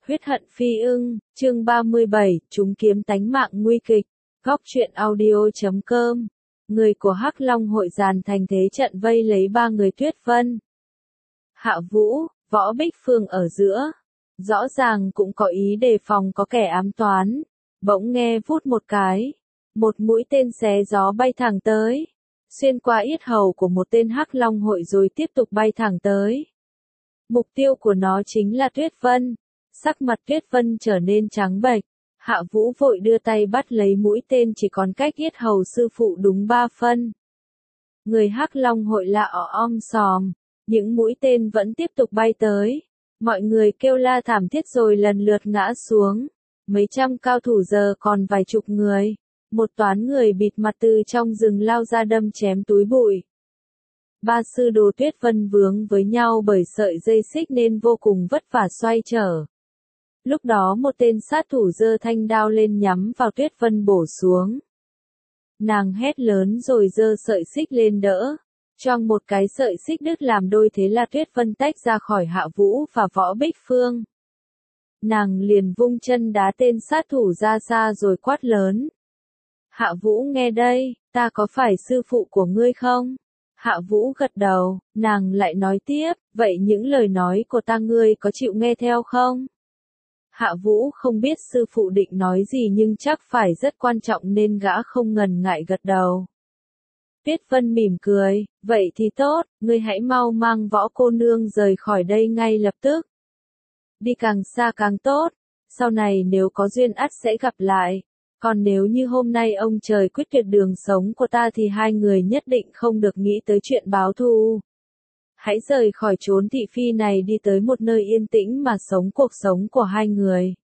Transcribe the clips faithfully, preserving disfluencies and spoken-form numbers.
Huyết hận phi ưng, chương ba mươi bảy, chúng kiếm tánh mạng nguy kịch. Góc truyện audio chấm com. Người của Hắc Long hội dàn thành thế trận vây lấy ba người Tuyết Vân, Hạ Vũ, Võ Bích Phương ở giữa. Rõ ràng cũng có ý đề phòng có kẻ ám toán. Bỗng nghe vút một cái, một mũi tên xé gió bay thẳng tới, xuyên qua yết hầu của một tên Hắc Long hội rồi tiếp tục bay thẳng tới. Mục tiêu của nó chính là Tuyết Vân. Sắc mặt Tuyết Vân trở nên trắng bệch. Hạ Vũ vội đưa tay bắt lấy mũi tên chỉ còn cách yết hầu sư phụ đúng ba phân. Người Hắc Long hội lạ ọ om sòm, những mũi tên vẫn tiếp tục bay tới. Mọi người kêu la thảm thiết rồi lần lượt ngã xuống. Mấy trăm cao thủ giờ còn vài chục người. Một toán người bịt mặt từ trong rừng lao ra đâm chém túi bụi. Ba sư đồ Tuyết Vân vướng với nhau bởi sợi dây xích nên vô cùng vất vả xoay trở. Lúc đó một tên sát thủ giơ thanh đao lên nhắm vào Tuyết Vân bổ xuống. Nàng hét lớn rồi giơ sợi xích lên đỡ. Choang một cái sợi xích đứt làm đôi thế là Tuyết Vân tách ra khỏi Hạ Vũ và Võ Bích Phương. Nàng liền vung chân đá tên sát thủ ra xa rồi quát lớn. Hạ Vũ nghe đây, ta có phải sư phụ của ngươi không? Hạ Vũ gật đầu, nàng lại nói tiếp, vậy những lời nói của ta ngươi có chịu nghe theo không? Hạ Vũ không biết sư phụ định nói gì nhưng chắc phải rất quan trọng nên gã không ngần ngại gật đầu. Tuyết Vân mỉm cười, vậy thì tốt, ngươi hãy mau mang Võ cô nương rời khỏi đây ngay lập tức. Đi càng xa càng tốt, sau này nếu có duyên ắt sẽ gặp lại. Còn nếu như hôm nay ông trời quyết tuyệt đường sống của ta thì hai người nhất định không được nghĩ tới chuyện báo thù. Hãy rời khỏi chốn thị phi này đi tới một nơi yên tĩnh mà sống cuộc sống của hai người.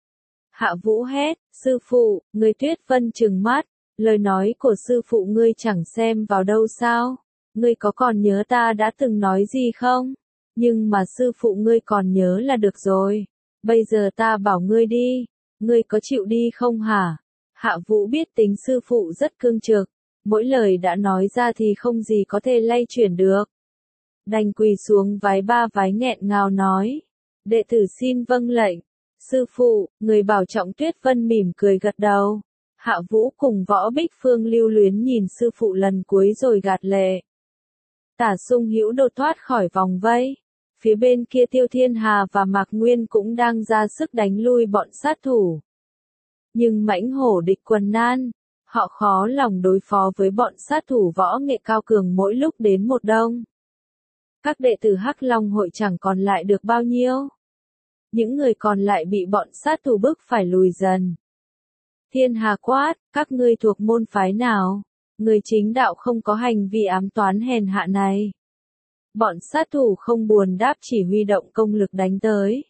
Hạ Vũ hét, sư phụ, người Tuyết Vân trừng mắt, lời nói của sư phụ ngươi chẳng xem vào đâu sao? Ngươi có còn nhớ ta đã từng nói gì không? Nhưng mà sư phụ ngươi còn nhớ là được rồi. Bây giờ ta bảo ngươi đi, ngươi có chịu đi không hả? Hạ Vũ biết tính sư phụ rất cương trực, mỗi lời đã nói ra thì không gì có thể lay chuyển được. Đành quỳ xuống vái ba vái nghẹn ngào nói, đệ tử xin vâng lệnh. Sư phụ, người bảo trọng. Tuyết Vân mỉm cười gật đầu. Hạ Vũ cùng Võ Bích Phương lưu luyến nhìn sư phụ lần cuối rồi gạt lệ. Tả Sung Hữu đột thoát khỏi vòng vây. Phía bên kia Tiêu Thiên Hà và Mạc Nguyên cũng đang ra sức đánh lui bọn sát thủ. Nhưng mãnh hổ địch quần nan, họ khó lòng đối phó với bọn sát thủ võ nghệ cao cường mỗi lúc đến một đông. Các đệ tử Hắc Long hội chẳng còn lại được bao nhiêu. Những người còn lại bị bọn sát thủ bức phải lùi dần. Thiên Hà quát, các ngươi thuộc môn phái nào? Người chính đạo không có hành vi ám toán hèn hạ này. Bọn sát thủ không buồn đáp chỉ huy động công lực đánh tới.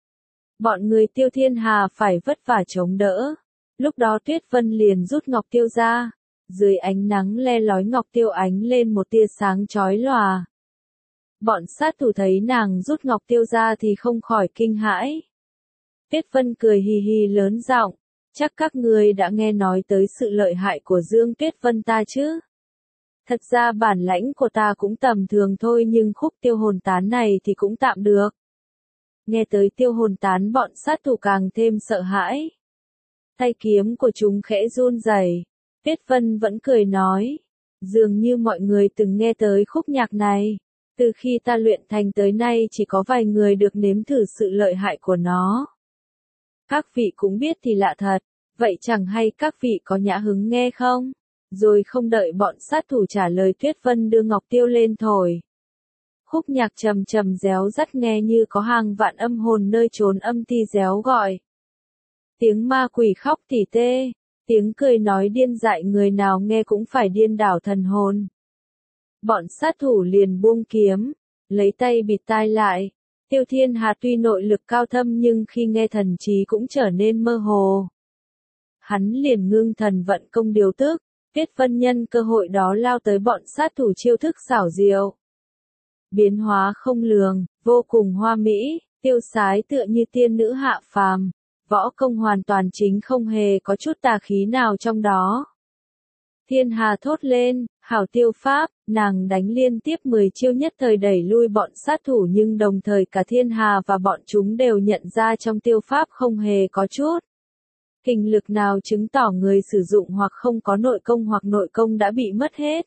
Bọn người Tiêu Thiên Hà phải vất vả chống đỡ. Lúc đó Tuyết Vân liền rút ngọc tiêu ra. Dưới ánh nắng le lói ngọc tiêu ánh lên một tia sáng chói lòa. Bọn sát thủ thấy nàng rút ngọc tiêu ra thì không khỏi kinh hãi. Tuyết Vân cười hì hì lớn giọng, chắc các ngươi đã nghe nói tới sự lợi hại của Dương Tuyết Vân ta chứ? Thật ra bản lãnh của ta cũng tầm thường thôi nhưng khúc tiêu hồn tán này thì cũng tạm được. Nghe tới tiêu hồn tán bọn sát thủ càng thêm sợ hãi. Tay kiếm của chúng khẽ run rẩy. Tuyết Vân vẫn cười nói, dường như mọi người từng nghe tới khúc nhạc này. Từ khi ta luyện thành tới nay chỉ có vài người được nếm thử sự lợi hại của nó. Các vị cũng biết thì lạ thật, vậy chẳng hay các vị có nhã hứng nghe không? Rồi không đợi bọn sát thủ trả lời Tuyết Vân đưa ngọc tiêu lên thổi. Khúc nhạc trầm trầm réo rắt nghe như có hàng vạn âm hồn nơi chốn âm ti réo gọi. Tiếng ma quỷ khóc tỉ tê, tiếng cười nói điên dại người nào nghe cũng phải điên đảo thần hồn. Bọn sát thủ liền buông kiếm, lấy tay bịt tai lại. Tiêu Thiên Hà tuy nội lực cao thâm nhưng khi nghe thần trí cũng trở nên mơ hồ. Hắn liền ngưng thần vận công điều tức, Tuyết Vân nhân cơ hội đó lao tới bọn sát thủ chiêu thức xảo diệu. Biến hóa không lường, vô cùng hoa mỹ, tiêu sái tựa như tiên nữ hạ phàm, võ công hoàn toàn chính không hề có chút tà khí nào trong đó. Thiên Hà thốt lên, hảo tiêu pháp, nàng đánh liên tiếp mười chiêu nhất thời đẩy lui bọn sát thủ nhưng đồng thời cả Thiên Hà và bọn chúng đều nhận ra trong tiêu pháp không hề có chút kình lực nào chứng tỏ người sử dụng hoặc không có nội công hoặc nội công đã bị mất hết.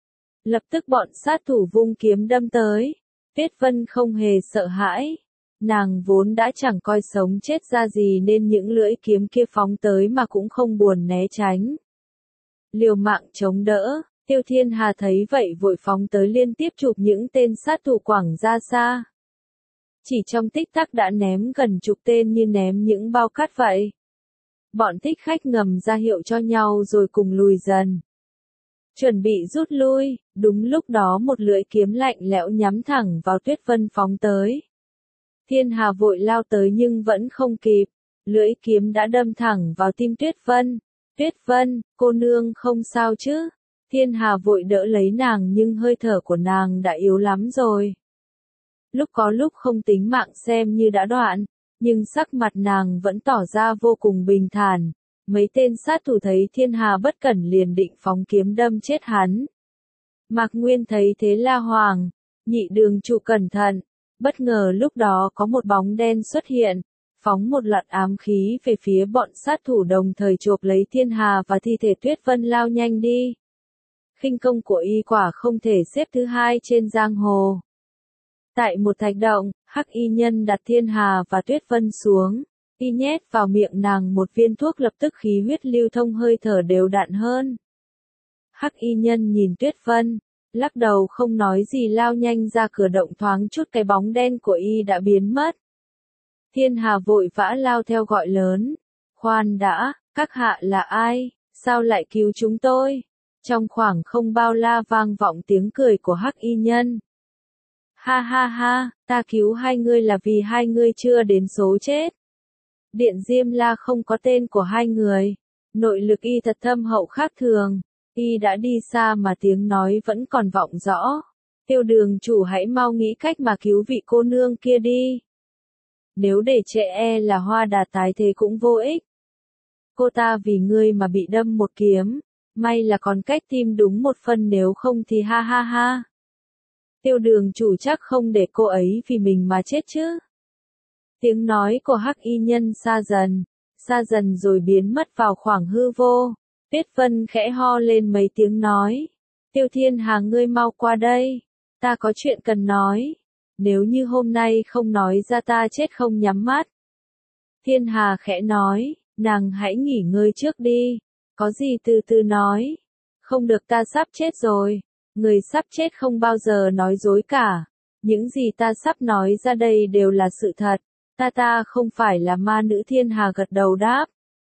Lập tức bọn sát thủ vung kiếm đâm tới, Tuyết Vân không hề sợ hãi. Nàng vốn đã chẳng coi sống chết ra gì nên những lưỡi kiếm kia phóng tới mà cũng không buồn né tránh. Liều mạng chống đỡ, Tiêu Thiên Hà thấy vậy vội phóng tới liên tiếp chụp những tên sát thủ quẳng ra xa. Chỉ trong tích tắc đã ném gần chục tên như ném những bao cát vậy. Bọn thích khách ngầm ra hiệu cho nhau rồi cùng lùi dần. Chuẩn bị rút lui, đúng lúc đó một lưỡi kiếm lạnh lẽo nhắm thẳng vào Tuyết Vân phóng tới. Thiên Hà vội lao tới nhưng vẫn không kịp, lưỡi kiếm đã đâm thẳng vào tim Tuyết Vân. Tuyết Vân, cô nương không sao chứ? Thiên Hà vội đỡ lấy nàng nhưng hơi thở của nàng đã yếu lắm rồi. Lúc có lúc không tính mạng xem như đã đoạn, nhưng sắc mặt nàng vẫn tỏ ra vô cùng bình thản. Mấy tên sát thủ thấy Thiên Hà bất cẩn liền định phóng kiếm đâm chết hắn. Mạc Nguyên thấy thế la hoàng, nhị đường chủ cẩn thận. Bất ngờ lúc đó có một bóng đen xuất hiện, phóng một loạt ám khí về phía bọn sát thủ đồng thời chộp lấy Thiên Hà và thi thể Tuyết Vân lao nhanh đi. Khinh công của y quả không thể xếp thứ hai trên giang hồ. Tại một thạch động, Hắc y nhân đặt Thiên Hà và Tuyết Vân xuống, y nhét vào miệng nàng một viên thuốc lập tức khí huyết lưu thông hơi thở đều đặn hơn. Hắc y nhân nhìn Tuyết Vân, lắc đầu không nói gì lao nhanh ra cửa động thoáng chút cái bóng đen của y đã biến mất. Thiên Hà vội vã lao theo gọi lớn, khoan đã, các hạ là ai, sao lại cứu chúng tôi? Trong khoảng không bao la vang vọng tiếng cười của Hắc y nhân. Ha ha ha, ta cứu hai ngươi là vì hai ngươi chưa đến số chết. Điện Diêm La không có tên của hai người, nội lực y thật thâm hậu khác thường, y đã đi xa mà tiếng nói vẫn còn vọng rõ. Tiêu đường chủ hãy mau nghĩ cách mà cứu vị cô nương kia đi. Nếu để trễ e là Hoa Đà tái thế cũng vô ích. Cô ta vì ngươi mà bị đâm một kiếm, may là còn cách tim đúng một phần nếu không thì ha ha ha. Tiêu đường chủ chắc không để cô ấy vì mình mà chết chứ. Tiếng nói của Hắc y nhân xa dần, xa dần rồi biến mất vào khoảng hư vô. Tuyết Vân khẽ ho lên mấy tiếng nói. Tiêu Thiên Hà ngươi mau qua đây, ta có chuyện cần nói. Nếu như hôm nay không nói ra ta chết không nhắm mắt. Thiên Hà khẽ nói, nàng hãy nghỉ ngơi trước đi, có gì từ từ nói. Không được, ta sắp chết rồi, người sắp chết không bao giờ nói dối cả. Những gì ta sắp nói ra đây đều là sự thật, ta ta không phải là ma nữ. Thiên Hà gật đầu đáp.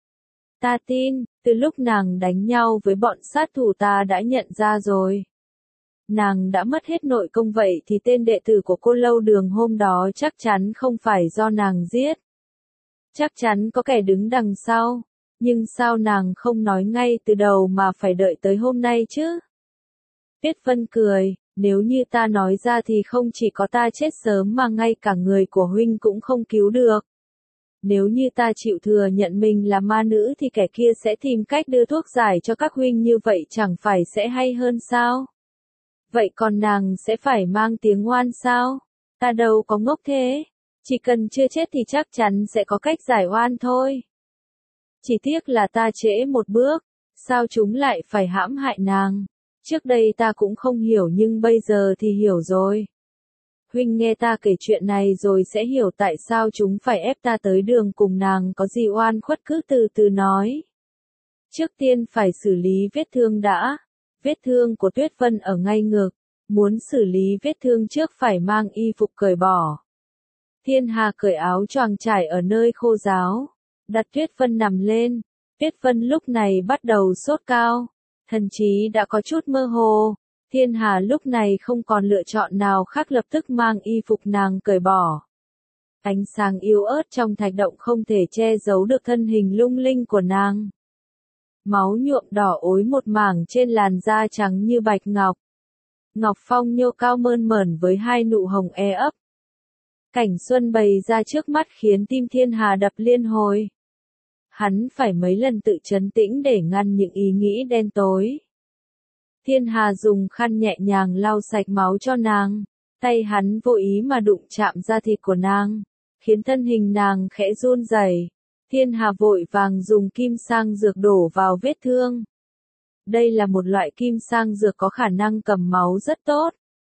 Ta tin, từ lúc nàng đánh nhau với bọn sát thủ ta đã nhận ra rồi. Nàng đã mất hết nội công vậy thì tên đệ tử của cô lâu đường hôm đó chắc chắn không phải do nàng giết. Chắc chắn có kẻ đứng đằng sau, nhưng sao nàng không nói ngay từ đầu mà phải đợi tới hôm nay chứ? Tuyết Vân cười, nếu như ta nói ra thì không chỉ có ta chết sớm mà ngay cả người của huynh cũng không cứu được. Nếu như ta chịu thừa nhận mình là ma nữ thì kẻ kia sẽ tìm cách đưa thuốc giải cho các huynh, như vậy chẳng phải sẽ hay hơn sao? Vậy còn nàng sẽ phải mang tiếng oan sao? Ta đâu có ngốc thế. Chỉ cần chưa chết thì chắc chắn sẽ có cách giải oan thôi. Chỉ tiếc là ta trễ một bước, sao chúng lại phải hãm hại nàng? Trước đây ta cũng không hiểu nhưng bây giờ thì hiểu rồi. Huynh nghe ta kể chuyện này rồi sẽ hiểu tại sao chúng phải ép ta tới đường cùng nàng, có gì oan khuất cứ từ từ nói. Trước tiên phải xử lý vết thương đã. Vết thương của Tuyết Vân ở ngay ngực, muốn xử lý vết thương trước phải mang y phục cởi bỏ. Thiên Hà cởi áo choàng trải ở nơi khô ráo, đặt Tuyết Vân nằm lên. Tuyết Vân lúc này bắt đầu sốt cao, thần trí đã có chút mơ hồ. Thiên Hà lúc này không còn lựa chọn nào khác, lập tức mang y phục nàng cởi bỏ. Ánh sáng yếu ớt trong thạch động không thể che giấu được thân hình lung linh của nàng. Máu nhuộm đỏ ối một mảng trên làn da trắng như bạch ngọc. Ngọc phong nhô cao mơn mởn với hai nụ hồng e ấp. Cảnh xuân bày ra trước mắt khiến tim Thiên Hà đập liên hồi. Hắn phải mấy lần tự trấn tĩnh để ngăn những ý nghĩ đen tối. Thiên Hà dùng khăn nhẹ nhàng lau sạch máu cho nàng. Tay hắn vô ý mà đụng chạm da thịt của nàng, khiến thân hình nàng khẽ run rẩy. Thiên Hà vội vàng dùng kim sang dược đổ vào vết thương. Đây là một loại kim sang dược có khả năng cầm máu rất tốt.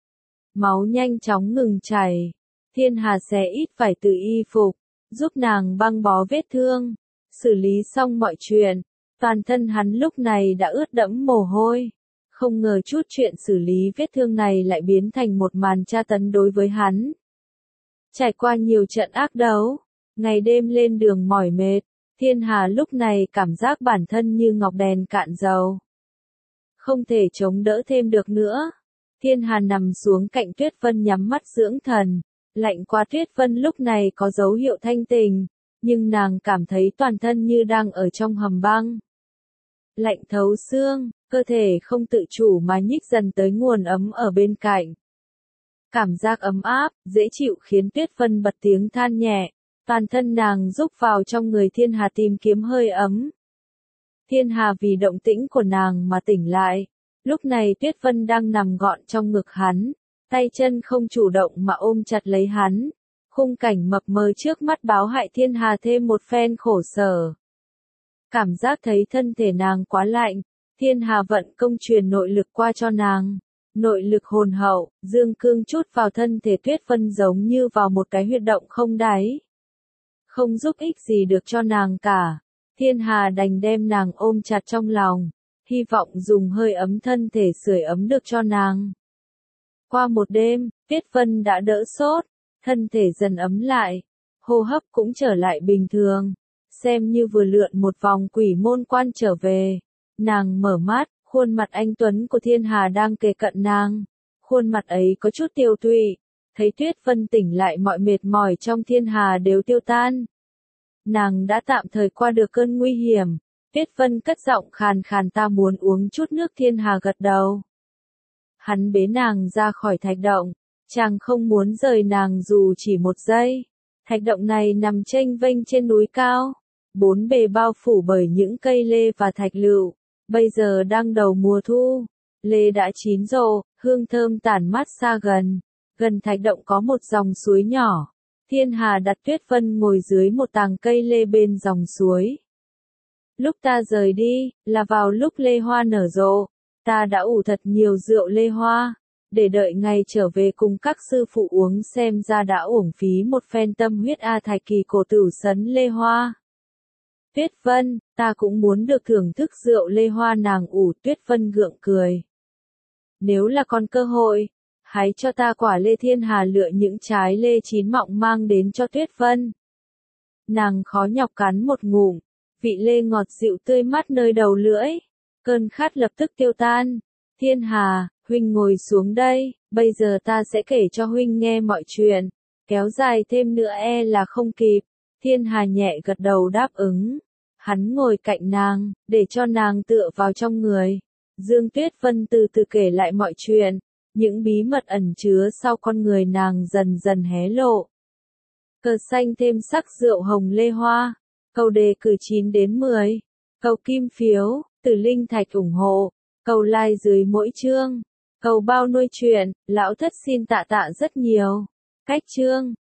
Máu nhanh chóng ngừng chảy. Thiên Hà xé ít vải từ y phục, giúp nàng băng bó vết thương. Xử lý xong mọi chuyện, toàn thân hắn lúc này đã ướt đẫm mồ hôi. Không ngờ chút chuyện xử lý vết thương này lại biến thành một màn tra tấn đối với hắn. Trải qua nhiều trận ác đấu, ngày đêm lên đường mỏi mệt, Thiên Hà lúc này cảm giác bản thân như ngọc đèn cạn dầu. Không thể chống đỡ thêm được nữa. Thiên Hà nằm xuống cạnh Tuyết Vân nhắm mắt dưỡng thần. Lạnh qua Tuyết Vân lúc này có dấu hiệu thanh tình, nhưng nàng cảm thấy toàn thân như đang ở trong hầm băng. Lạnh thấu xương, cơ thể không tự chủ mà nhích dần tới nguồn ấm ở bên cạnh. Cảm giác ấm áp, dễ chịu khiến Tuyết Vân bật tiếng than nhẹ, toàn thân nàng rúc vào trong người Thiên Hà tìm kiếm hơi ấm. Thiên Hà vì động tĩnh của nàng mà tỉnh lại, lúc này Tuyết Vân đang nằm gọn trong ngực hắn, tay chân không chủ động mà ôm chặt lấy hắn. Khung cảnh mập mờ trước mắt báo hại Thiên Hà thêm một phen khổ sở. Cảm giác thấy thân thể nàng quá lạnh, Thiên Hà vận công truyền nội lực qua cho nàng. Nội lực hồn hậu, dương cương chút vào thân thể Tuyết Vân giống như vào một cái huyệt động không đáy. Không giúp ích gì được cho nàng cả. Thiên Hà đành đem nàng ôm chặt trong lòng, hy vọng dùng hơi ấm thân thể sưởi ấm được cho nàng. Qua một đêm, Tuyết Vân đã đỡ sốt, thân thể dần ấm lại, hô hấp cũng trở lại bình thường, xem như vừa lượn một vòng quỷ môn quan trở về. Nàng mở mắt, khuôn mặt anh tuấn của Thiên Hà đang kề cận nàng, khuôn mặt ấy có chút tiêu tụy, thấy Tuyết Vân tỉnh lại mọi mệt mỏi trong Thiên Hà đều tiêu tan. Nàng đã tạm thời qua được cơn nguy hiểm. Tuyết Vân cất giọng khàn khàn, ta muốn uống chút nước. Thiên Hà gật đầu. Hắn bế nàng ra khỏi thạch động, chàng không muốn rời nàng dù chỉ một giây. Thạch động này nằm chênh vênh trên núi cao, bốn bề bao phủ bởi những cây lê và thạch lựu. Bây giờ đang đầu mùa thu, lê đã chín rộ, hương thơm tản mát xa gần. Gần thạch động có một dòng suối nhỏ. Thiên Hà đặt Tuyết Vân ngồi dưới một tàng cây lê bên dòng suối. Lúc ta rời đi, là vào lúc lê hoa nở rộ. Ta đã ủ thật nhiều rượu lê hoa, để đợi ngày trở về cùng các sư phụ uống, xem ra đã uổng phí một phen tâm huyết a thạch kỳ cổ tử sấn lê hoa. Tuyết Vân, ta cũng muốn được thưởng thức rượu lê hoa nàng ủ. Tuyết Vân gượng cười. Nếu là còn cơ hội, hãy cho ta quả lê. Thiên Hà lựa những trái lê chín mọng mang đến cho Tuyết Vân. Nàng khó nhọc cắn một ngụm, vị lê ngọt dịu tươi mát nơi đầu lưỡi. Cơn khát lập tức tiêu tan. Thiên Hà, huynh ngồi xuống đây, bây giờ ta sẽ kể cho huynh nghe mọi chuyện. Kéo dài thêm nữa e là không kịp. Thiên Hà nhẹ gật đầu đáp ứng. Hắn ngồi cạnh nàng, để cho nàng tựa vào trong người. Dương Tuyết Vân từ từ kể lại mọi chuyện. Những bí mật ẩn chứa sau con người nàng dần dần hé lộ. Cờ xanh thêm sắc rượu hồng lê hoa. Câu đề cử chín đến mười. Câu kim phiếu, từ linh thạch ủng hộ. Câu like dưới mỗi chương. Câu bao nuôi chuyện, lão thất xin tạ tạ rất nhiều. Cách chương.